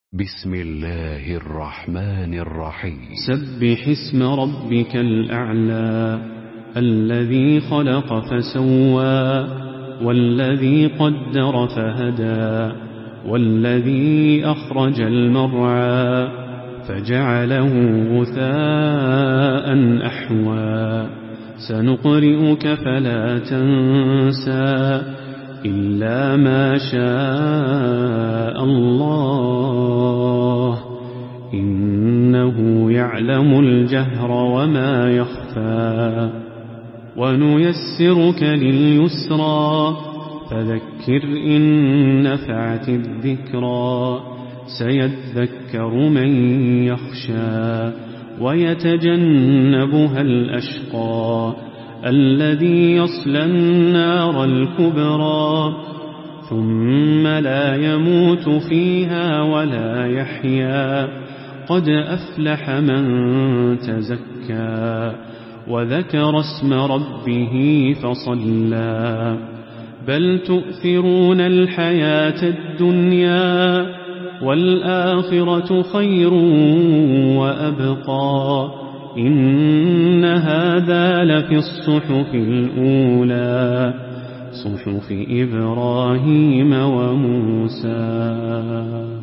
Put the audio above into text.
بسم الله الرحمن الرحيم. سبح اسم ربك الأعلى الذي خلق فسوى والذي قدر فهدى والذي أخرج المرعى فجعله غثاء أحوى سنقرئك فلا تنسى إلا ما شاء الله إنه يعلم الجهر وما يخفى ونيسرك لليسرى فذكر إن نفعت الذكرى سيذكر من يخشى ويتجنبها الأشقى الذي يصلى النار الكبرى ثم لا يموت فيها ولا يحيا قد أفلح من تزكى وذكر اسم ربه فصلى بل تؤثرون الحياة الدنيا والآخرة خير وأبقى إن هذا لفي الصحف الأولى صحف إبراهيم وموسى.